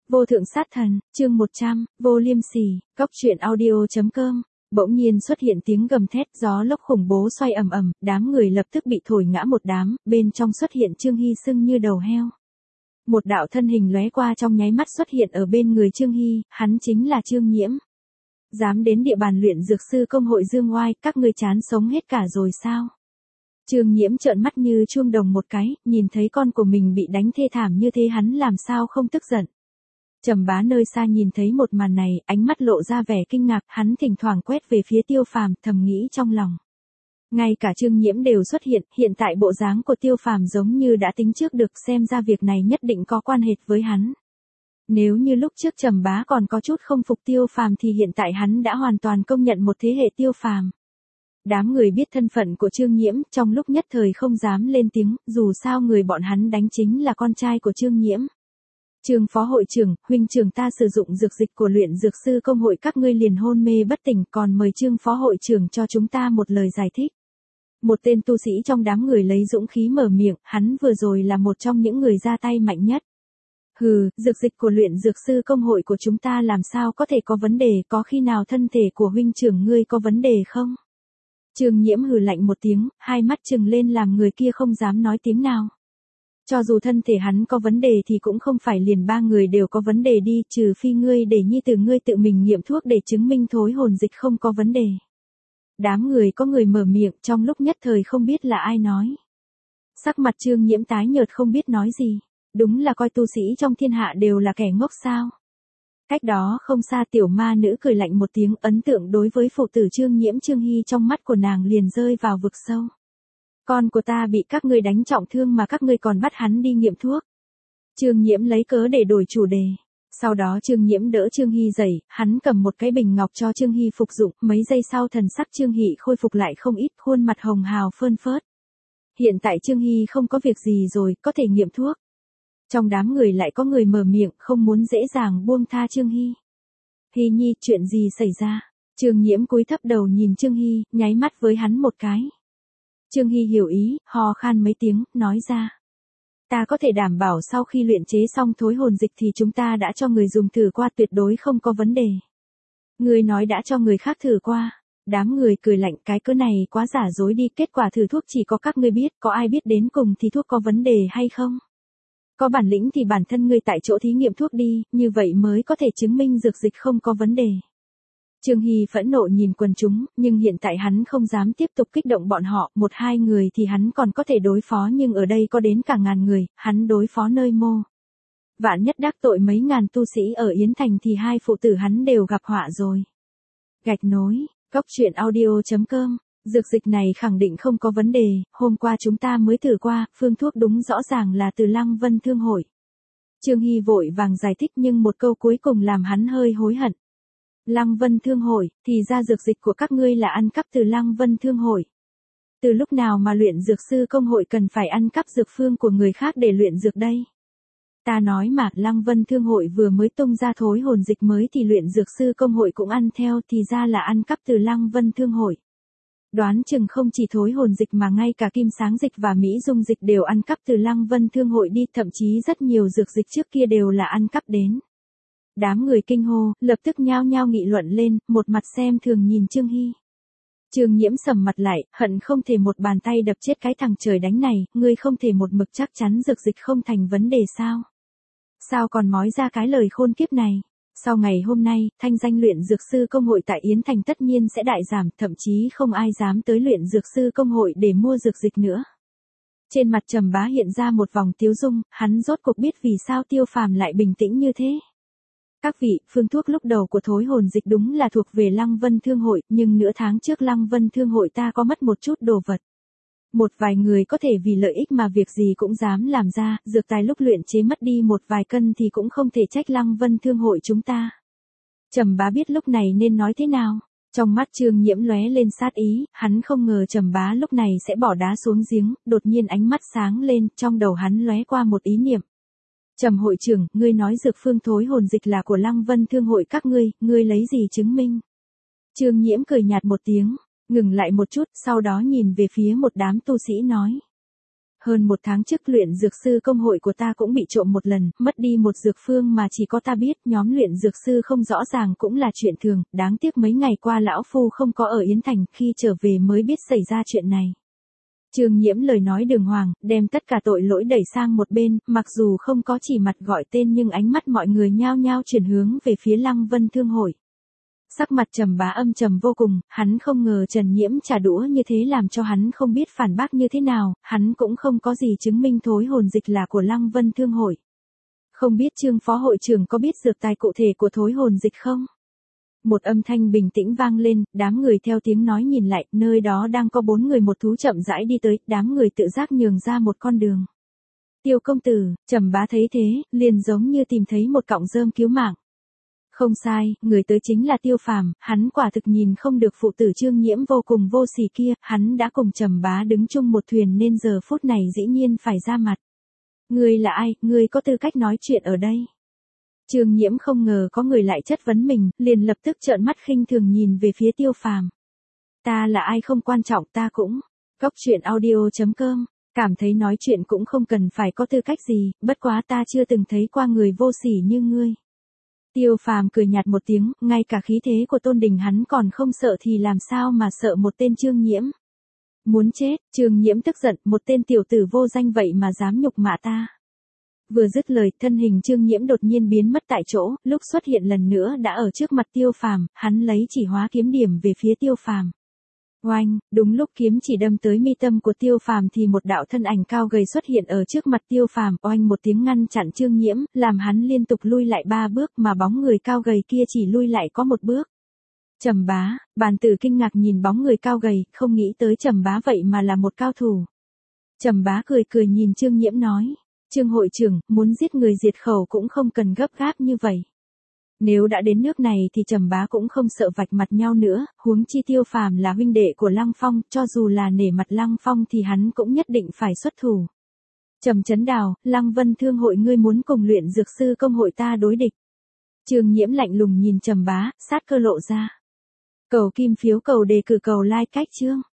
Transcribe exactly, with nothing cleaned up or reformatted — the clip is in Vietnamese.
Vô thượng sát thần, chương một trăm, vô liêm sỉ, cóc truyện audio.com. Bỗng nhiên xuất hiện tiếng gầm thét, gió lốc khủng bố xoay ầm ầm, đám người lập tức bị thổi ngã một đám, bên trong xuất hiện Trương Hy sưng như đầu heo. Một đạo thân hình lóe qua trong nháy mắt xuất hiện ở bên người Trương Hy, hắn chính là Trương Nhiễm. Dám đến địa bàn luyện dược sư công hội dương oai, các ngươi chán sống hết cả rồi sao? Trương Nhiễm trợn mắt như chuông đồng một cái, nhìn thấy con của mình bị đánh thê thảm như thế hắn làm sao không tức giận. Trầm Bá nơi xa nhìn thấy một màn này, ánh mắt lộ ra vẻ kinh ngạc, hắn thỉnh thoảng quét về phía Tiêu Phàm, thầm nghĩ trong lòng. Ngay cả Trương Nhiễm đều xuất hiện, hiện tại bộ dáng của Tiêu Phàm giống như đã tính trước được, xem ra việc này nhất định có quan hệ với hắn. Nếu như lúc trước Trầm Bá còn có chút không phục Tiêu Phàm thì hiện tại hắn đã hoàn toàn công nhận một thế hệ Tiêu Phàm. Đám người biết thân phận của Trương Nhiễm, trong lúc nhất thời không dám lên tiếng, dù sao người bọn hắn đánh chính là con trai của Trương Nhiễm. Trương phó hội trưởng, huynh trưởng ta sử dụng dược dịch của luyện dược sư công hội các ngươi liền hôn mê bất tỉnh, còn mời Trương phó hội trưởng cho chúng ta một lời giải thích. Một tên tu sĩ trong đám người lấy dũng khí mở miệng, hắn vừa rồi là một trong những người ra tay mạnh nhất. Hừ, dược dịch của luyện dược sư công hội của chúng ta làm sao có thể có vấn đề, có khi nào thân thể của huynh trưởng ngươi có vấn đề không? Trương Nhiễm hừ lạnh một tiếng, hai mắt trừng lên làm người kia không dám nói tiếng nào. Cho dù thân thể hắn có vấn đề thì cũng không phải liền ba người đều có vấn đề đi, trừ phi ngươi để nhi tử ngươi tự mình nghiệm thuốc để chứng minh thối hồn dịch không có vấn đề. Đám người có người mở miệng, trong lúc nhất thời không biết là ai nói. Sắc mặt Trương Nhiễm tái nhợt không biết nói gì, đúng là coi tu sĩ trong thiên hạ đều là kẻ ngốc sao. Cách đó không xa tiểu ma nữ cười lạnh một tiếng, ấn tượng đối với phụ tử Trương Nhiễm Trương Hy trong mắt của nàng liền rơi vào vực sâu. Con của ta bị các ngươi đánh trọng thương mà các ngươi còn bắt hắn đi nghiệm thuốc. Trương Nhiễm lấy cớ để đổi chủ đề. Sau đó Trương Nhiễm đỡ Trương Hy dậy, hắn cầm một cái bình ngọc cho Trương Hy phục dụng, mấy giây sau thần sắc Trương Hy khôi phục lại không ít, khuôn mặt hồng hào phơn phớt. Hiện tại Trương Hy không có việc gì rồi, có thể nghiệm thuốc. Trong đám người lại có người mở miệng, không muốn dễ dàng buông tha Trương Hy. Hy nhi, chuyện gì xảy ra? Trương Nhiễm cúi thấp đầu nhìn Trương Hy, nháy mắt với hắn một cái. Trương Hy hiểu ý, ho khan mấy tiếng, nói ra. Ta có thể đảm bảo sau khi luyện chế xong thối hồn dịch thì chúng ta đã cho người dùng thử qua, tuyệt đối không có vấn đề. Người nói đã cho người khác thử qua. Đám người cười lạnh, cái cớ này quá giả dối đi, kết quả thử thuốc chỉ có các ngươi biết, có ai biết đến cùng thì thuốc có vấn đề hay không? Có bản lĩnh thì bản thân ngươi tại chỗ thí nghiệm thuốc đi, như vậy mới có thể chứng minh dược dịch không có vấn đề. Trương Hy phẫn nộ nhìn quần chúng, nhưng hiện tại hắn không dám tiếp tục kích động bọn họ, một hai người thì hắn còn có thể đối phó nhưng ở đây có đến cả ngàn người, hắn đối phó nơi mô. Vạn nhất đắc tội mấy ngàn tu sĩ ở Yến Thành thì hai phụ tử hắn đều gặp họa rồi. Gạch nối, cóc truyện audio.com. Dược dịch này khẳng định không có vấn đề, hôm qua chúng ta mới thử qua, phương thuốc đúng rõ ràng là từ Lăng Vân Thương Hội. Trương Hy vội vàng giải thích nhưng một câu cuối cùng làm hắn hơi hối hận. Lăng Vân Thương Hội, thì ra dược dịch của các ngươi là ăn cắp từ Lăng Vân Thương Hội. Từ lúc nào mà luyện dược sư công hội cần phải ăn cắp dược phương của người khác để luyện dược đây? Ta nói mà, Lăng Vân Thương Hội vừa mới tung ra thối hồn dịch mới thì luyện dược sư công hội cũng ăn theo, thì ra là ăn cắp từ Lăng Vân Thương Hội. Đoán chừng không chỉ thối hồn dịch mà ngay cả kim sáng dịch và mỹ dung dịch đều ăn cắp từ Lăng Vân Thương Hội đi, thậm chí rất nhiều dược dịch trước kia đều là ăn cắp đến. Đám người kinh hô, lập tức nhao nhao nghị luận lên, một mặt xem thường nhìn Trương Hy. Trương Nhiễm sầm mặt lại, hận không thể một bàn tay đập chết cái thằng trời đánh này, ngươi không thể một mực chắc chắn dược dịch không thành vấn đề sao? Sao còn mói ra cái lời khôn kiếp này? Sau ngày hôm nay, thanh danh luyện dược sư công hội tại Yến Thành tất nhiên sẽ đại giảm, thậm chí không ai dám tới luyện dược sư công hội để mua dược dịch nữa. Trên mặt Trầm Bá hiện ra một vòng tiếu dung, hắn rốt cuộc biết vì sao Tiêu Phàm lại bình tĩnh như thế. Các vị, phương thuốc lúc đầu của thối hồn dịch đúng là thuộc về Lăng Vân Thương Hội, nhưng nửa tháng trước Lăng Vân Thương Hội ta có mất một chút đồ vật. Một vài người có thể vì lợi ích mà việc gì cũng dám làm ra, dược tài lúc luyện chế mất đi một vài cân thì cũng không thể trách Lăng Vân Thương Hội chúng ta. Trầm Bá biết lúc này nên nói thế nào. Trong mắt Trương Nhiễm lóe lên sát ý, hắn không ngờ Trầm Bá lúc này sẽ bỏ đá xuống giếng, đột nhiên ánh mắt sáng lên, trong đầu hắn lóe qua một ý niệm. Trầm hội trưởng, ngươi nói dược phương thối hồn dịch là của Lăng Vân Thương Hội các ngươi, ngươi lấy gì chứng minh? Trương Nhiễm cười nhạt một tiếng, ngừng lại một chút, sau đó nhìn về phía một đám tu sĩ nói. Hơn một tháng trước luyện dược sư công hội của ta cũng bị trộm một lần, mất đi một dược phương mà chỉ có ta biết, nhóm luyện dược sư không rõ ràng cũng là chuyện thường, đáng tiếc mấy ngày qua lão phu không có ở Yến Thành, khi trở về mới biết xảy ra chuyện này. Trương Nhiễm lời nói đường hoàng, đem tất cả tội lỗi đẩy sang một bên, mặc dù không có chỉ mặt gọi tên nhưng ánh mắt mọi người nhao nhao chuyển hướng về phía Lăng Vân Thương hội. Sắc mặt Trầm Bá âm trầm vô cùng, hắn không ngờ Trần Nhiễm trả đũa như thế làm cho hắn không biết phản bác như thế nào, hắn cũng không có gì chứng minh thối hồn dịch là của Lăng Vân Thương hội. Không biết Trương phó hội trưởng có biết dược tài cụ thể của thối hồn dịch không? Một âm thanh bình tĩnh vang lên, đám người theo tiếng nói nhìn lại, nơi đó đang có bốn người một thú chậm rãi đi tới, đám người tự giác nhường ra một con đường. Tiêu công tử, Trầm Bá thấy thế, liền giống như tìm thấy một cọng rơm cứu mạng. Không sai, người tới chính là Tiêu Phàm, hắn quả thực nhìn không được phụ tử Trương Nhiễm vô cùng vô sỉ kia, hắn đã cùng Trầm Bá đứng chung một thuyền nên giờ phút này dĩ nhiên phải ra mặt. Ngươi là ai, ngươi có tư cách nói chuyện ở đây? Trương Nhiễm không ngờ có người lại chất vấn mình, liền lập tức trợn mắt khinh thường nhìn về phía Tiêu Phàm. Ta là ai không quan trọng, ta cũng. Cốc truyện audio chấm com, cảm thấy nói chuyện cũng không cần phải có tư cách gì, bất quá ta chưa từng thấy qua người vô sỉ như ngươi. Tiêu Phàm cười nhạt một tiếng, ngay cả khí thế của Tôn Đình hắn còn không sợ thì làm sao mà sợ một tên Trương Nhiễm. Muốn chết, Trương Nhiễm tức giận, một tên tiểu tử vô danh vậy mà dám nhục mạ ta. Vừa dứt lời, thân hình Trương Nhiễm đột nhiên biến mất tại chỗ, lúc xuất hiện lần nữa đã ở trước mặt Tiêu Phàm, hắn lấy chỉ hóa kiếm điểm về phía Tiêu Phàm. Oanh, đúng lúc kiếm chỉ đâm tới mi tâm của Tiêu Phàm thì một đạo thân ảnh cao gầy xuất hiện ở trước mặt Tiêu Phàm, oanh một tiếng ngăn chặn Trương Nhiễm, làm hắn liên tục lui lại ba bước mà bóng người cao gầy kia chỉ lui lại có một bước. Trầm Bá, Bàn Tử kinh ngạc nhìn bóng người cao gầy, không nghĩ tới Trầm Bá vậy mà là một cao thủ. Trầm Bá cười cười nhìn Trương Nhiễm nói, Trương hội trưởng, muốn giết người diệt khẩu cũng không cần gấp gáp như vậy. Nếu đã đến nước này thì Trầm Bá cũng không sợ vạch mặt nhau nữa, huống chi Tiêu Phàm là huynh đệ của Lăng Phong, cho dù là nể mặt Lăng Phong thì hắn cũng nhất định phải xuất thủ. Trầm Chấn Đào, Lăng Vân Thương hội ngươi muốn cùng luyện dược sư công hội ta đối địch. Trương Nhiễm lạnh lùng nhìn Trầm Bá, sát cơ lộ ra. Cầu kim phiếu, cầu đề cử, cầu like cách chương.